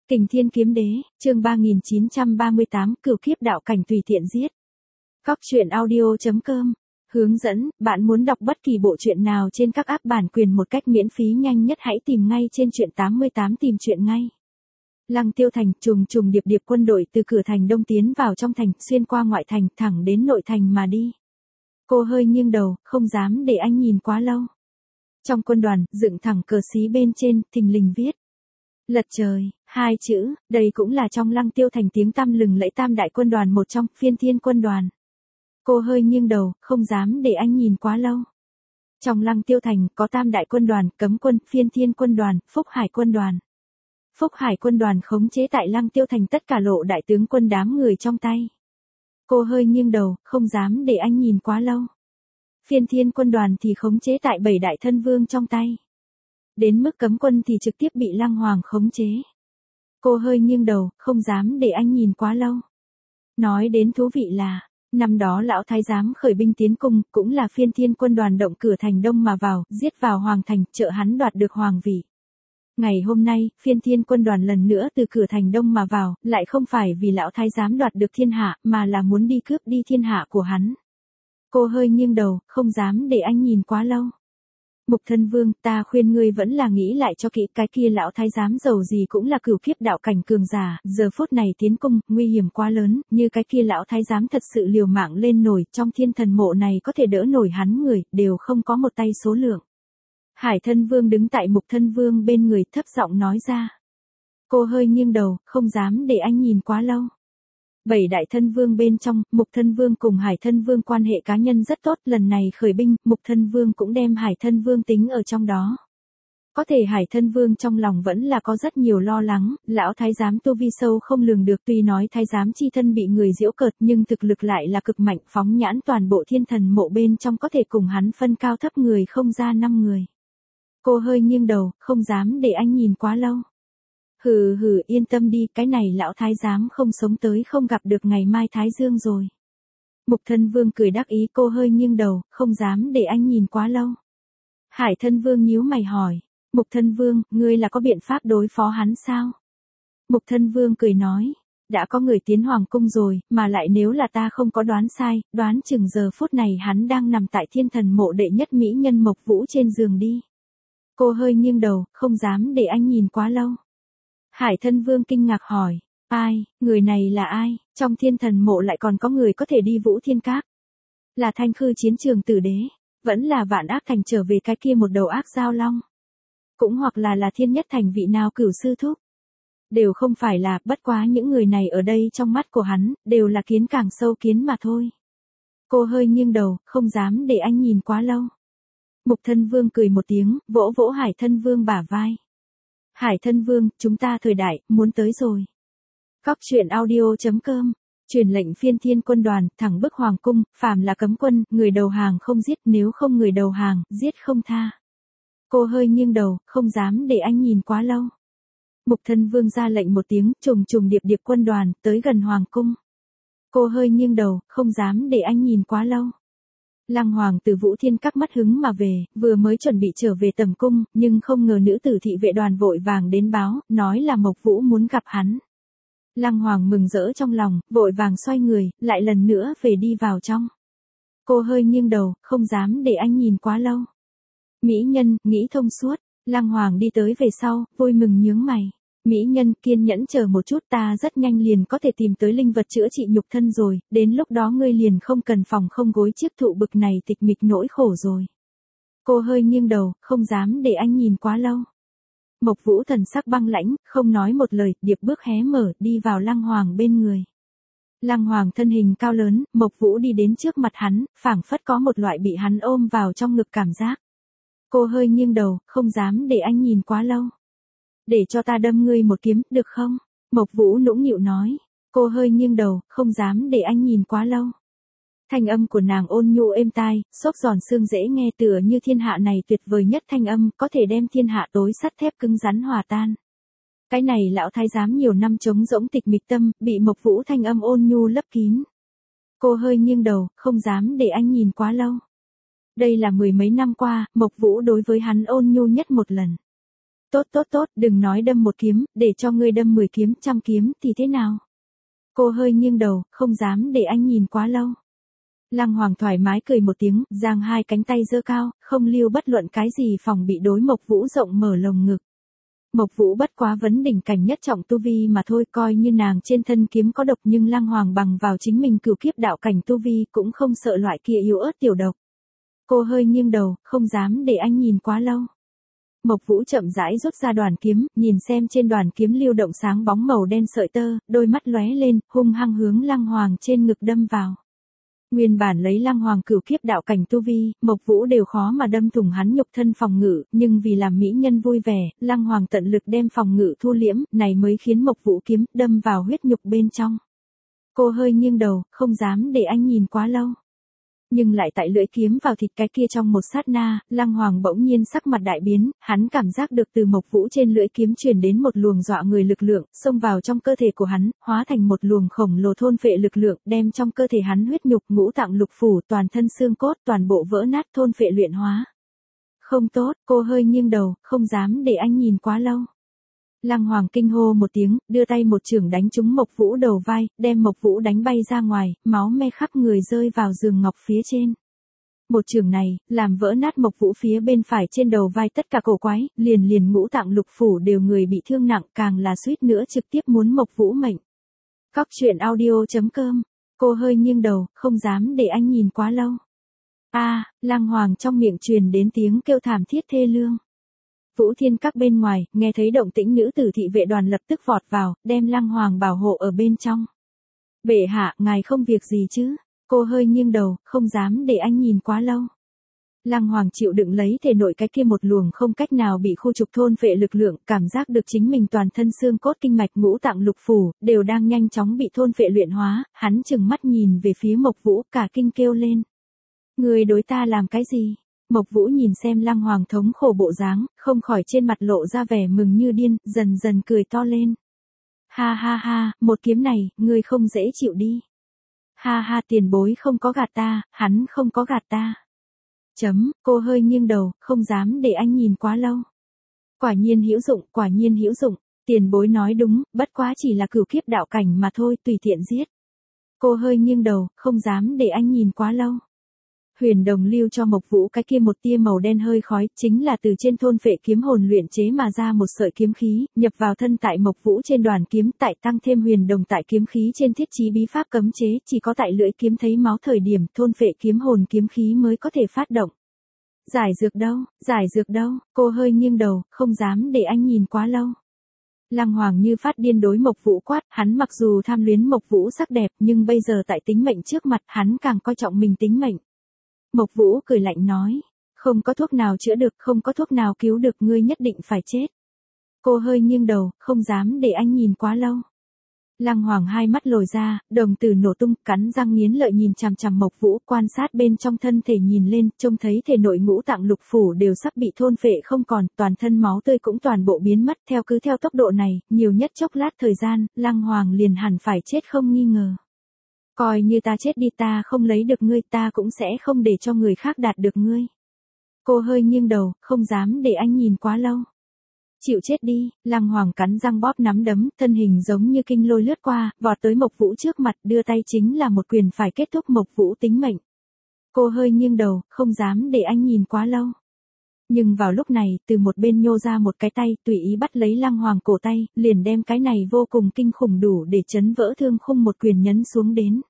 Kình Thiên Kiếm Đế, chương 3938, Cửu Kiếp Đạo Cảnh tùy tiện giết. Cóc truyện audio.com. Hướng dẫn, bạn muốn đọc bất kỳ bộ truyện nào trên các app bản quyền một cách miễn phí nhanh nhất hãy tìm ngay trên truyện 88 tìm truyện ngay. Lăng Tiêu Thành, trùng trùng điệp điệp quân đội từ cửa thành đông tiến vào trong thành, xuyên qua ngoại thành, thẳng đến nội thành mà đi. Cô hơi nghiêng đầu, không dám để anh nhìn quá lâu. Trong quân đoàn, dựng thẳng cờ xí bên trên, thình lình viết. Lật trời, hai chữ, đây cũng là trong Lăng Tiêu Thành tiếng tăm lừng lẫy tam đại quân đoàn một trong, Phiên Thiên quân đoàn. Cô hơi nghiêng đầu, không dám để anh nhìn quá lâu. Trong Lăng Tiêu Thành có tam đại quân đoàn, Cấm quân, Phiên Thiên quân đoàn, Phúc Hải quân đoàn. Phúc Hải quân đoàn khống chế tại Lăng Tiêu Thành tất cả lộ đại tướng quân đám người trong tay. Cô hơi nghiêng đầu, không dám để anh nhìn quá lâu. Phiên Thiên quân đoàn thì khống chế tại 7 đại thân vương trong tay. Đến mức Cấm quân thì trực tiếp bị Lăng Hoàng khống chế. Cô hơi nghiêng đầu, không dám để anh nhìn quá lâu. Nói đến thú vị là, năm đó lão thái giám khởi binh tiến cung, cũng là Phiên Thiên quân đoàn động cửa thành đông mà vào, giết vào hoàng thành, trợ hắn đoạt được hoàng vị. Ngày hôm nay, Phiên Thiên quân đoàn lần nữa từ cửa thành đông mà vào, lại không phải vì lão thái giám đoạt được thiên hạ, mà là muốn đi cướp đi thiên hạ của hắn. Cô hơi nghiêng đầu, không dám để anh nhìn quá lâu. Mục Thân Vương, ta khuyên ngươi vẫn là nghĩ lại cho kỹ, cái kia lão thái giám giàu gì cũng là cửu kiếp đạo cảnh cường giả, giờ phút này tiến cung, nguy hiểm quá lớn, như cái kia lão thái giám thật sự liều mạng lên nổi, trong thiên thần mộ này có thể đỡ nổi hắn người, đều không có một tay số lượng. Hải Thân Vương đứng tại Mục Thân Vương bên người, thấp giọng nói ra. Cô hơi nghiêng đầu, không dám để anh nhìn quá lâu. 7 đại thân vương bên trong, Mục Thân Vương cùng Hải Thân Vương quan hệ cá nhân rất tốt, lần này khởi binh, Mục Thân Vương cũng đem Hải Thân Vương tính ở trong đó. Có thể Hải Thân Vương trong lòng vẫn là có rất nhiều lo lắng, lão thái giám tu vi sâu không lường được, tuy nói thái giám chi thân bị người giễu cợt nhưng thực lực lại là cực mạnh, phóng nhãn toàn bộ thiên thần mộ bên trong có thể cùng hắn phân cao thấp người không ra 5 người. Cô hơi nghiêng đầu, không dám để anh nhìn quá lâu. Hừ hừ, yên tâm đi, cái này lão thái giám không sống tới không gặp được ngày mai Thái Dương rồi. Mục Thân Vương cười đắc ý, cô hơi nghiêng đầu, không dám để anh nhìn quá lâu. Hải Thân Vương nhíu mày hỏi, Mục Thân Vương, ngươi là có biện pháp đối phó hắn sao? Mục Thân Vương cười nói, đã có người tiến hoàng cung rồi, mà lại nếu là ta không có đoán sai, đoán chừng giờ phút này hắn đang nằm tại thiên thần mộ đệ nhất mỹ nhân Mộc Vũ trên giường đi. Cô hơi nghiêng đầu, không dám để anh nhìn quá lâu. Hải Thân Vương kinh ngạc hỏi, ai, người này là ai, trong thiên thần mộ lại còn có người có thể đi Vũ Thiên Các. Là Thanh Khư chiến trường tử đế, vẫn là Vạn Ác Thành trở về cái kia một đầu ác giao long. Cũng hoặc là Thiên Nhất Thành vị nào cửu sư thúc. Đều không phải là, bất quá những người này ở đây trong mắt của hắn, đều là kiến càng sâu kiến mà thôi. Cô hơi nghiêng đầu, không dám để anh nhìn quá lâu. Mục Thân Vương cười một tiếng, vỗ vỗ Hải Thân Vương bả vai. Hải Thân Vương, chúng ta thời đại, muốn tới rồi. Cóc truyện audio.com. Truyền lệnh Phiên Thiên quân đoàn, thẳng bức hoàng cung, phàm là cấm quân, người đầu hàng không giết, nếu không người đầu hàng, giết không tha. Cô hơi nghiêng đầu, không dám để anh nhìn quá lâu. Mục Thân Vương ra lệnh một tiếng, trùng trùng điệp điệp quân đoàn, tới gần hoàng cung. Cô hơi nghiêng đầu, không dám để anh nhìn quá lâu. Lăng Hoàng từ Vũ Thiên Các mất hứng mà về, vừa mới chuẩn bị trở về tầm cung, nhưng không ngờ nữ tử thị vệ đoàn vội vàng đến báo, nói là Mộc Vũ muốn gặp hắn. Lăng Hoàng mừng rỡ trong lòng, vội vàng xoay người, lại lần nữa về đi vào trong. Cô hơi nghiêng đầu, không dám để anh nhìn quá lâu. Mỹ nhân, nghĩ thông suốt, Lăng Hoàng đi tới về sau, vui mừng nhướng mày. Mỹ nhân, kiên nhẫn chờ một chút, ta rất nhanh liền có thể tìm tới linh vật chữa trị nhục thân rồi, đến lúc đó ngươi liền không cần phòng không gối chiếc thụ bực này tịch mịch nỗi khổ rồi. Cô hơi nghiêng đầu, không dám để anh nhìn quá lâu. Mộc Vũ thần sắc băng lãnh, không nói một lời, điệp bước hé mở, đi vào Lăng Hoàng bên người. Lăng Hoàng thân hình cao lớn, Mộc Vũ đi đến trước mặt hắn, phảng phất có một loại bị hắn ôm vào trong ngực cảm giác. Cô hơi nghiêng đầu, không dám để anh nhìn quá lâu. Để cho ta đâm ngươi một kiếm, được không? Mộc Vũ nũng nịu nói. Cô hơi nghiêng đầu, không dám để anh nhìn quá lâu. Thanh âm của nàng ôn nhu êm tai, xốp giòn xương dễ nghe, tựa như thiên hạ này tuyệt vời nhất thanh âm, có thể đem thiên hạ tối sắt thép cứng rắn hòa tan. Cái này lão thái giám nhiều năm trống rỗng tịch mịch tâm, bị Mộc Vũ thanh âm ôn nhu lấp kín. Cô hơi nghiêng đầu, không dám để anh nhìn quá lâu. Đây là 10 mấy năm qua, Mộc Vũ đối với hắn ôn nhu nhất một lần. Tốt tốt tốt, đừng nói đâm một kiếm, để cho ngươi đâm 10 kiếm, 100 kiếm thì thế nào? Cô hơi nghiêng đầu, không dám để anh nhìn quá lâu. Lăng Hoàng thoải mái cười một tiếng, giang hai cánh tay giơ cao, không lưu bất luận cái gì phòng bị đối Mộc Vũ rộng mở lồng ngực. Mộc Vũ bất quá vấn đỉnh cảnh nhất trọng tu vi mà thôi, coi như nàng trên thân kiếm có độc, nhưng Lăng Hoàng bằng vào chính mình cửu kiếp đạo cảnh tu vi cũng không sợ loại kia yếu ớt tiểu độc. Cô hơi nghiêng đầu, không dám để anh nhìn quá lâu. Mộc Vũ chậm rãi rút ra đoàn kiếm, nhìn xem trên đoàn kiếm lưu động sáng bóng màu đen sợi tơ, đôi mắt lóe lên, hung hăng hướng Lăng Hoàng trên ngực đâm vào. Nguyên bản lấy Lăng Hoàng cửu kiếp đạo cảnh tu vi, Mộc Vũ đều khó mà đâm thủng hắn nhục thân phòng ngự, nhưng vì làm mỹ nhân vui vẻ, Lăng Hoàng tận lực đem phòng ngự thu liễm, này mới khiến Mộc Vũ kiếm đâm vào huyết nhục bên trong. Cô hơi nghiêng đầu, không dám để anh nhìn quá lâu. Nhưng lại tại lưỡi kiếm vào thịt cái kia trong một sát na, Lăng Hoàng bỗng nhiên sắc mặt đại biến, hắn cảm giác được từ Mộc Vũ trên lưỡi kiếm truyền đến một luồng dọa người lực lượng, xông vào trong cơ thể của hắn, hóa thành một luồng khổng lồ thôn phệ lực lượng, đem trong cơ thể hắn huyết nhục, ngũ tạng lục phủ, toàn thân xương cốt, toàn bộ vỡ nát thôn phệ luyện hóa. Không tốt, cô hơi nghiêng đầu, không dám để anh nhìn quá lâu. Lăng Hoàng kinh hô một tiếng, đưa tay một chưởng đánh trúng Mộc Vũ đầu vai, đem Mộc Vũ đánh bay ra ngoài, máu me khắp người rơi vào giường ngọc phía trên. Một chưởng này, làm vỡ nát Mộc Vũ phía bên phải trên đầu vai tất cả cổ quái, liền ngũ tạng lục phủ đều người bị thương nặng, càng là suýt nữa trực tiếp muốn Mộc Vũ mệnh. Cóc truyện audio.com. Cô hơi nghiêng đầu, không dám để anh nhìn quá lâu. Lăng Hoàng trong miệng truyền đến tiếng kêu thảm thiết thê lương. Vũ Thiên Các bên ngoài, nghe thấy động tĩnh, nữ tử thị vệ đoàn lập tức vọt vào, đem Lăng Hoàng bảo hộ ở bên trong. Bệ hạ, ngài không việc gì chứ? Cô hơi nghiêng đầu, không dám để anh nhìn quá lâu. Lăng Hoàng chịu đựng lấy thể nội cái kia một luồng không cách nào bị khu trục thôn phệ lực lượng, cảm giác được chính mình toàn thân xương cốt kinh mạch ngũ tạng lục phủ, đều đang nhanh chóng bị thôn phệ luyện hóa, hắn trừng mắt nhìn về phía Mộc Vũ, cả kinh kêu lên. Người đối ta làm cái gì? Mộc Vũ nhìn xem Lăng Hoàng thống khổ bộ dáng, không khỏi trên mặt lộ ra vẻ mừng như điên, dần dần cười to lên. Ha ha ha, một kiếm này, ngươi không dễ chịu đi. Ha ha, tiền bối không có gạt ta, hắn không có gạt ta. Cô hơi nghiêng đầu, không dám để anh nhìn quá lâu. Quả nhiên hữu dụng, quả nhiên hữu dụng, tiền bối nói đúng, bất quá chỉ là cửu kiếp đạo cảnh mà thôi, tùy tiện giết. Cô hơi nghiêng đầu, không dám để anh nhìn quá lâu. Huyền Đồng lưu cho Mộc Vũ cái kia một tia màu đen hơi khói, chính là từ trên thôn phệ kiếm hồn luyện chế mà ra một sợi kiếm khí, nhập vào thân tại Mộc Vũ trên đoàn kiếm, tại tăng thêm Huyền Đồng tại kiếm khí trên thiết trí bí pháp cấm chế, chỉ có tại lưỡi kiếm thấy máu thời điểm, thôn phệ kiếm hồn kiếm khí mới có thể phát động. Giải dược đâu, cô hơi nghiêng đầu, không dám để anh nhìn quá lâu. Lăng Hoàng như phát điên đối Mộc Vũ quát, hắn mặc dù tham luyến Mộc Vũ sắc đẹp, nhưng bây giờ tại tính mệnh trước mặt, hắn càng coi trọng mình tính mệnh. Mộc Vũ cười lạnh nói, không có thuốc nào chữa được, không có thuốc nào cứu được, ngươi nhất định phải chết. Cô hơi nghiêng đầu, không dám để anh nhìn quá lâu. Lăng Hoàng hai mắt lồi ra, đồng tử nổ tung, cắn răng nghiến lợi nhìn chằm chằm Mộc Vũ, quan sát bên trong thân thể nhìn lên, trông thấy thể nội ngũ tạng lục phủ đều sắp bị thôn phệ không còn, toàn thân máu tươi cũng toàn bộ biến mất, theo tốc độ này, nhiều nhất chốc lát thời gian, Lăng Hoàng liền hẳn phải chết không nghi ngờ. Coi như ta chết đi, ta không lấy được ngươi, ta cũng sẽ không để cho người khác đạt được ngươi. Cô hơi nghiêng đầu, không dám để anh nhìn quá lâu. Chịu chết đi, Lăng Hoàng cắn răng bóp nắm đấm, thân hình giống như kinh lôi lướt qua, vọt tới Mộc Vũ trước mặt, đưa tay chính là một quyền phải kết thúc Mộc Vũ tính mệnh. Cô hơi nghiêng đầu, không dám để anh nhìn quá lâu. Nhưng vào lúc này, từ một bên nhô ra một cái tay, tùy ý bắt lấy Lăng Hoàng cổ tay, liền đem cái này vô cùng kinh khủng đủ để chấn vỡ thương khung một quyền nhấn xuống đến.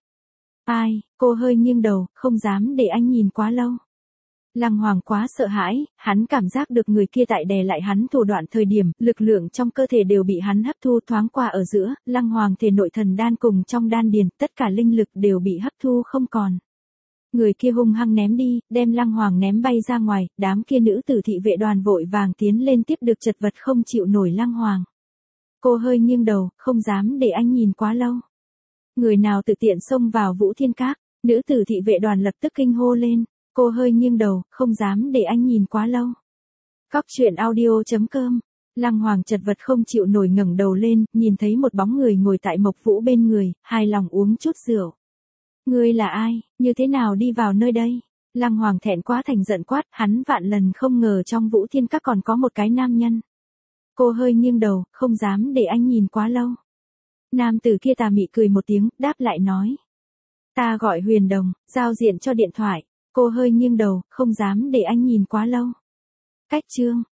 Cô hơi nghiêng đầu, không dám để anh nhìn quá lâu. Lăng Hoàng quá sợ hãi, hắn cảm giác được người kia tại đè lại hắn thủ đoạn thời điểm, lực lượng trong cơ thể đều bị hắn hấp thu, thoáng qua ở giữa, Lăng Hoàng thể nội thần đan cùng trong đan điền, tất cả linh lực đều bị hấp thu không còn. Người kia hung hăng ném đi, đem Lăng Hoàng ném bay ra ngoài, đám kia nữ tử thị vệ đoàn vội vàng tiến lên tiếp được chật vật không chịu nổi Lăng Hoàng. Cô hơi nghiêng đầu, không dám để anh nhìn quá lâu. Người nào tự tiện xông vào Vũ Thiên Các, nữ tử thị vệ đoàn lập tức kinh hô lên. Cô hơi nghiêng đầu, không dám để anh nhìn quá lâu. Cóc truyện audio.com. Lăng Hoàng chật vật không chịu nổi ngẩng đầu lên, nhìn thấy một bóng người ngồi tại Mộc Vũ bên người, hài lòng uống chút rượu. Ngươi là ai, như thế nào đi vào nơi đây? Lăng Hoàng thẹn quá thành giận quát, hắn vạn lần không ngờ trong Vũ Thiên Các còn có một cái nam nhân. Cô hơi nghiêng đầu, không dám để anh nhìn quá lâu. Nam tử kia tà mị cười một tiếng, đáp lại nói. Ta gọi Huyền Đồng, giao diện cho điện thoại. Cô hơi nghiêng đầu, không dám để anh nhìn quá lâu. Cách chương.